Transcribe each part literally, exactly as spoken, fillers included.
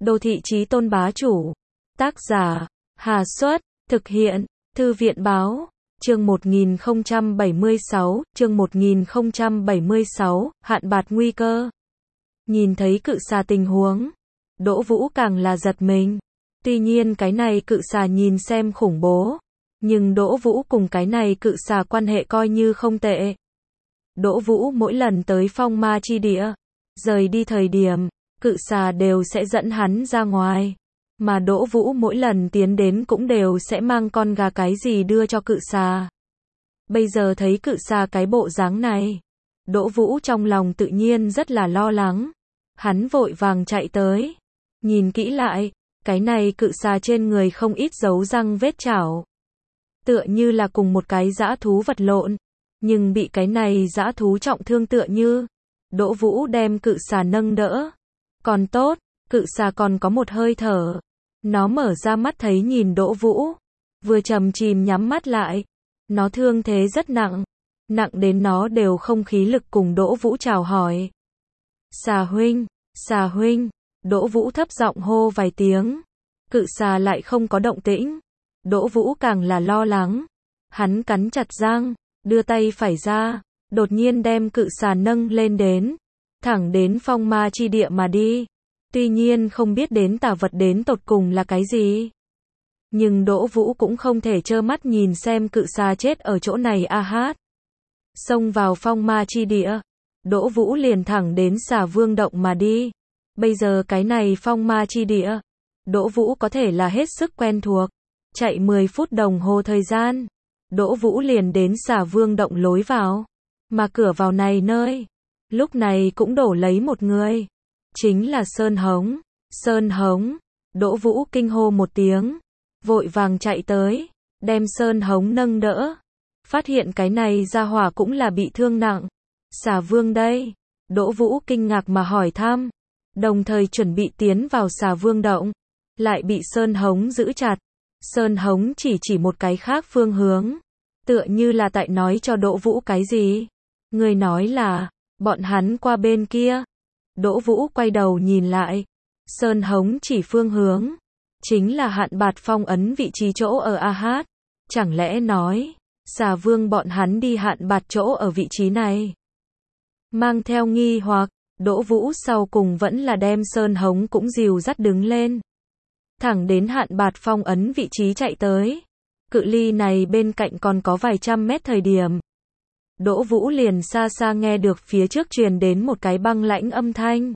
Đô thị chí tôn bá chủ. Tác giả, Hà Xuất, thực hiện, Thư viện báo, chương một nghìn không trăm bảy mươi sáu, chương một nghìn không trăm bảy mươi sáu, hạn bạt nguy cơ. Nhìn thấy cự xà tình huống, Đỗ Vũ càng là giật mình. Tuy nhiên cái này cự xà nhìn xem khủng bố, nhưng Đỗ Vũ cùng cái này cự xà quan hệ coi như không tệ. Đỗ Vũ mỗi lần tới phong ma chi địa, rời đi thời điểm, cự xà đều sẽ dẫn hắn ra ngoài. Mà Đỗ Vũ mỗi lần tiến đến cũng đều sẽ mang con gà cái gì đưa cho cự xà. Bây giờ thấy cự xà cái bộ dáng này, Đỗ Vũ trong lòng tự nhiên rất là lo lắng. Hắn vội vàng chạy tới, nhìn kỹ lại, cái này cự xà trên người không ít dấu răng vết chảo. Tựa như là cùng một cái dã thú vật lộn, nhưng bị cái này dã thú trọng thương tựa như. Đỗ Vũ đem cự xà nâng đỡ. Còn tốt, cự xà còn có một hơi thở. Nó mở ra mắt thấy nhìn Đỗ Vũ, vừa trầm chìm nhắm mắt lại. Nó thương thế rất nặng, nặng đến nó đều không khí lực cùng Đỗ Vũ chào hỏi. Xà huynh, xà huynh, Đỗ Vũ thấp giọng hô vài tiếng. Cự xà lại không có động tĩnh. Đỗ Vũ càng là lo lắng. Hắn cắn chặt răng, đưa tay phải ra, đột nhiên đem cự xà nâng lên đến, thẳng đến phong ma chi địa mà đi. Tuy nhiên không biết đến tà vật đến tột cùng là cái gì. Nhưng Đỗ Vũ cũng không thể trơ mắt nhìn xem cự xà chết ở chỗ này a hát. Xông vào phong ma chi địa, Đỗ Vũ liền thẳng đến Xà Vương động mà đi. Bây giờ cái này phong ma chi địa, Đỗ Vũ có thể là hết sức quen thuộc. Chạy mười phút đồng hồ thời gian, Đỗ Vũ liền đến Xà Vương động lối vào. Mà cửa vào này nơi, lúc này cũng đổ lấy một người. Chính là Sơn Hống. Sơn Hống, Đỗ Vũ kinh hô một tiếng, vội vàng chạy tới, đem Sơn Hống nâng đỡ. Phát hiện cái này ra hỏa cũng là bị thương nặng. Xà Vương đây? Đỗ Vũ kinh ngạc mà hỏi thăm, đồng thời chuẩn bị tiến vào Xà Vương động, lại bị Sơn Hống giữ chặt. Sơn Hống chỉ chỉ một cái khác phương hướng, tựa như là tại nói cho Đỗ Vũ cái gì. Người nói là, bọn hắn qua bên kia. Đỗ Vũ quay đầu nhìn lại, Sơn Hống chỉ phương hướng, chính là hạn bạt phong ấn vị trí chỗ ở a hát. Chẳng lẽ nói, Xà Vương bọn hắn đi hạn bạt chỗ ở vị trí này? Mang theo nghi hoặc, Đỗ Vũ sau cùng vẫn là đem Sơn Hống cũng dìu dắt đứng lên. Thẳng đến hạn bạt phong ấn vị trí chạy tới. Cự ly này bên cạnh còn có vài trăm mét thời điểm. Đỗ Vũ liền xa xa nghe được phía trước truyền đến một cái băng lãnh âm thanh.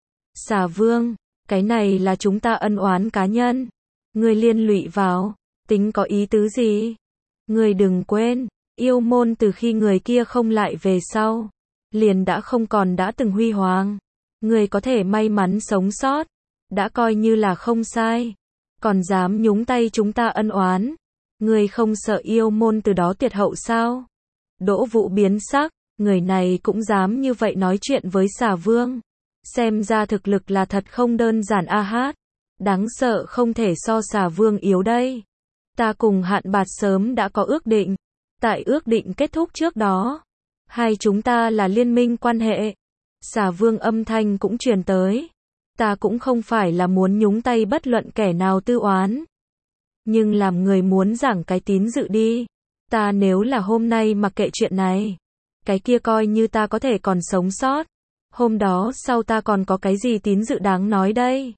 Xà Vương, cái này là chúng ta ân oán cá nhân. Ngươi liên lụy vào, tính có ý tứ gì? Ngươi đừng quên, yêu môn từ khi người kia không lại về sau, liền đã không còn đã từng huy hoàng. Ngươi có thể may mắn sống sót, đã coi như là không sai. Còn dám nhúng tay chúng ta ân oán. Ngươi không sợ yêu môn từ đó tuyệt hậu sao? Đỗ Vũ biến sắc, người này cũng dám như vậy nói chuyện với Xà Vương. Xem ra thực lực là thật không đơn giản a hát. Đáng sợ không thể so Xà Vương yếu đây. Ta cùng hạn bạt sớm đã có ước định. Tại ước định kết thúc trước đó, hai chúng ta là liên minh quan hệ. Xà Vương âm thanh cũng truyền tới. Ta cũng không phải là muốn nhúng tay bất luận kẻ nào tư oán. Nhưng làm người muốn giảng cái tín dự đi. Ta nếu là hôm nay mặc kệ chuyện này, cái kia coi như ta có thể còn sống sót. Hôm đó sau ta còn có cái gì tín dự đáng nói đây?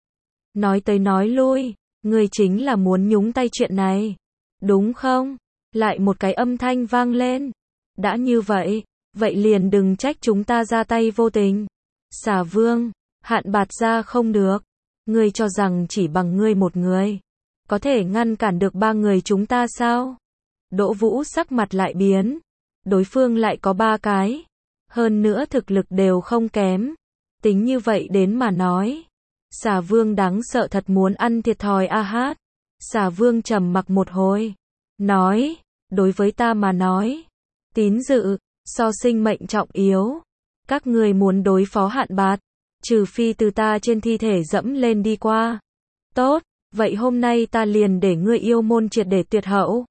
Nói tới nói lui, người chính là muốn nhúng tay chuyện này, đúng không? Lại một cái âm thanh vang lên. Đã như vậy, vậy liền đừng trách chúng ta ra tay vô tình. Xà Vương, hạn bạt ra không được. Ngươi cho rằng chỉ bằng ngươi một người, có thể ngăn cản được ba người chúng ta sao? Đỗ Vũ sắc mặt lại biến. Đối phương lại có ba cái. Hơn nữa thực lực đều không kém. Tính như vậy đến mà nói, Xà Vương đáng sợ thật muốn ăn thiệt thòi a hát. Xà Vương trầm mặc một hồi, nói, đối với ta mà nói, tín dự, so sinh mệnh trọng yếu. Các người muốn đối phó hạn bạt, trừ phi từ ta trên thi thể dẫm lên đi qua. Tốt, vậy hôm nay ta liền để ngươi yêu môn triệt để tuyệt hậu.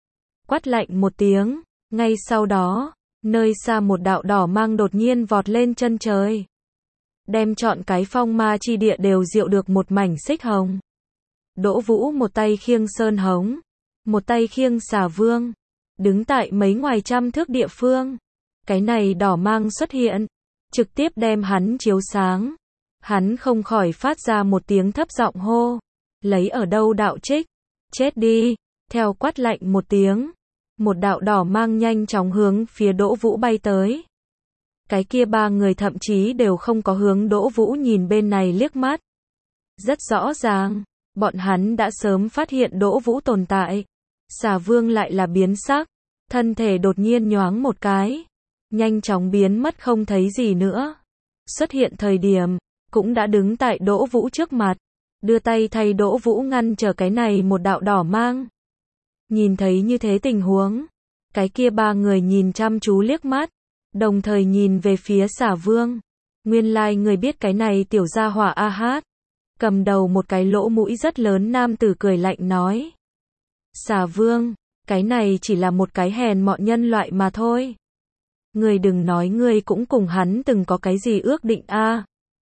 Quát lạnh một tiếng, ngay sau đó, nơi xa một đạo đỏ mang đột nhiên vọt lên chân trời. đem trọn cái phong ma chi địa đều diệu được một mảnh xích hồng. Đỗ Vũ một tay khiêng sơn hống, một tay khiêng xà vương, đứng tại mấy ngoài trăm thước địa phương. Cái này đỏ mang xuất hiện, trực tiếp đem hắn chiếu sáng. Hắn không khỏi phát ra một tiếng thấp giọng hô, lấy ở đâu đạo trích, chết đi, theo quát lạnh một tiếng. Một đạo đỏ mang nhanh chóng hướng phía Đỗ Vũ bay tới. Cái kia ba người thậm chí đều không có hướng Đỗ Vũ nhìn bên này liếc mắt. Rất rõ ràng, bọn hắn đã sớm phát hiện Đỗ Vũ tồn tại. Xà vương lại là biến sắc, thân thể đột nhiên nhoáng một cái, nhanh chóng biến mất không thấy gì nữa. Xuất hiện thời điểm, cũng đã đứng tại Đỗ Vũ trước mặt, đưa tay thay Đỗ Vũ ngăn trở cái này một đạo đỏ mang. Nhìn thấy như thế tình huống, cái kia ba người nhìn chăm chú liếc mắt, đồng thời nhìn về phía xà vương. Nguyên lai like người biết cái này tiểu gia hỏa a hát. Cầm đầu một cái lỗ mũi rất lớn nam tử cười lạnh nói. Xà vương, cái này chỉ là một cái hèn mọn nhân loại mà thôi. Người đừng nói ngươi cũng cùng hắn từng có cái gì ước định a. À.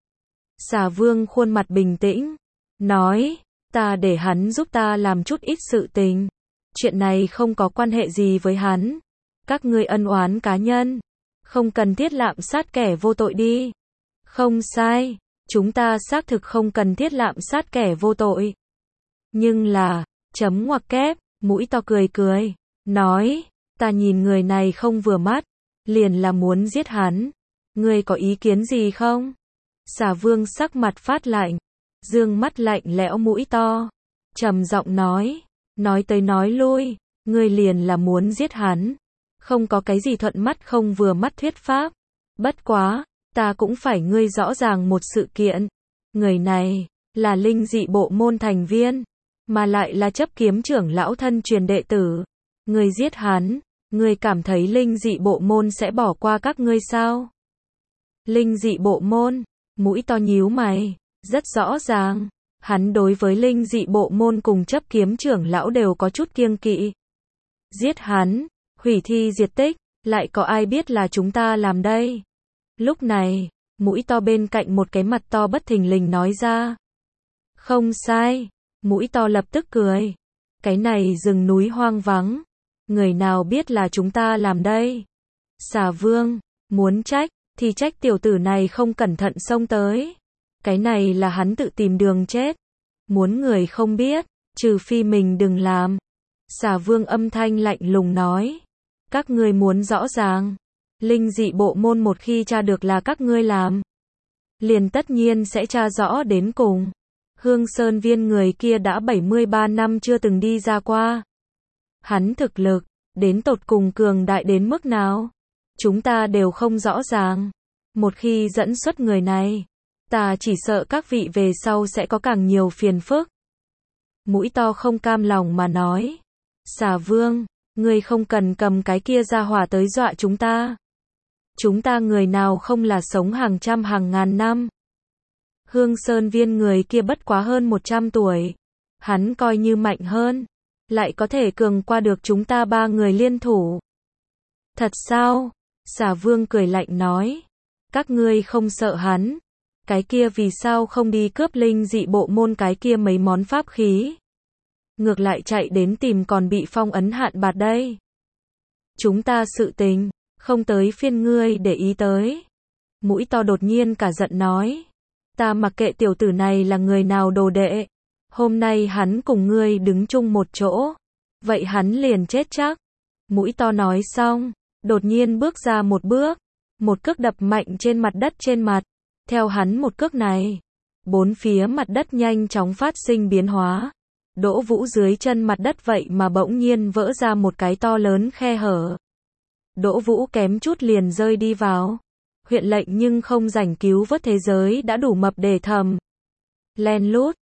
Xà vương khuôn mặt bình tĩnh, nói, ta để hắn giúp ta làm chút ít sự tình. Chuyện này không có quan hệ gì với hắn. Các ngươi ân oán cá nhân, không cần thiết lạm sát kẻ vô tội đi. Không sai, chúng ta xác thực không cần thiết lạm sát kẻ vô tội. Nhưng là, chấm ngoặc kép, mũi to cười cười, nói, ta nhìn người này không vừa mắt, liền là muốn giết hắn. Ngươi có ý kiến gì không? Xà vương sắc mặt phát lạnh, dương mắt lạnh lẽo mũi to, trầm giọng nói, nói tới nói lui, ngươi liền là muốn giết hắn. Không có cái gì thuận mắt không vừa mắt thuyết pháp. Bất quá, ta cũng phải ngươi rõ ràng một sự kiện. Người này, là linh dị bộ môn thành viên, mà lại là chấp kiếm trưởng lão thân truyền đệ tử. Ngươi giết hắn, ngươi cảm thấy linh dị bộ môn sẽ bỏ qua các ngươi sao? Linh dị bộ môn, mũi to nhíu mày, rất rõ ràng. Hắn đối với linh dị bộ môn cùng chấp kiếm trưởng lão đều có chút kiêng kỵ. Giết hắn, hủy thi diệt tích, lại có ai biết là chúng ta làm đây? Lúc này, mũi to bên cạnh một cái mặt to bất thình lình nói ra. Không sai, mũi to lập tức cười. Cái này rừng núi hoang vắng, người nào biết là chúng ta làm đây? Xà vương, muốn trách, thì trách tiểu tử này không cẩn thận xông tới. Cái này là hắn tự tìm đường chết. Muốn người không biết, trừ phi mình đừng làm. Xà vương âm thanh lạnh lùng nói. Các ngươi muốn rõ ràng. Linh dị bộ môn một khi tra được là các ngươi làm, liền tất nhiên sẽ tra rõ đến cùng. Hương Sơn Viên người kia đã bảy mươi ba năm chưa từng đi ra qua. Hắn thực lực, đến tột cùng cường đại đến mức nào? Chúng ta đều không rõ ràng. Một khi dẫn xuất người này, ta chỉ sợ các vị về sau sẽ có càng nhiều phiền phức. Mũi to không cam lòng mà nói. Xà vương, ngươi không cần cầm cái kia ra hỏa tới dọa chúng ta. Chúng ta người nào không là sống hàng trăm hàng ngàn năm. Hương Sơn Viên người kia bất quá hơn một trăm tuổi. Hắn coi như mạnh hơn, lại có thể cường qua được chúng ta ba người liên thủ. Thật sao? Xà vương cười lạnh nói. Các ngươi không sợ hắn. Cái kia vì sao không đi cướp linh dị bộ môn cái kia mấy món pháp khí? Ngược lại chạy đến tìm còn bị phong ấn hạn bạt đây. Chúng ta sự tình, không tới phiên ngươi để ý tới. Mũi to đột nhiên cả giận nói. Ta mặc kệ tiểu tử này là người nào đồ đệ. Hôm nay hắn cùng ngươi đứng chung một chỗ. Vậy hắn liền chết chắc. Mũi to nói xong, đột nhiên bước ra một bước. Một cước đập mạnh trên mặt đất trên mặt. Theo hắn một cước này, bốn phía mặt đất nhanh chóng phát sinh biến hóa. Đỗ Vũ dưới chân mặt đất vậy mà bỗng nhiên vỡ ra một cái to lớn khe hở. Đỗ Vũ kém chút liền rơi đi vào. Huyện lệnh nhưng không rảnh cứu vớt thế giới đã đủ mập để thầm. Len lút,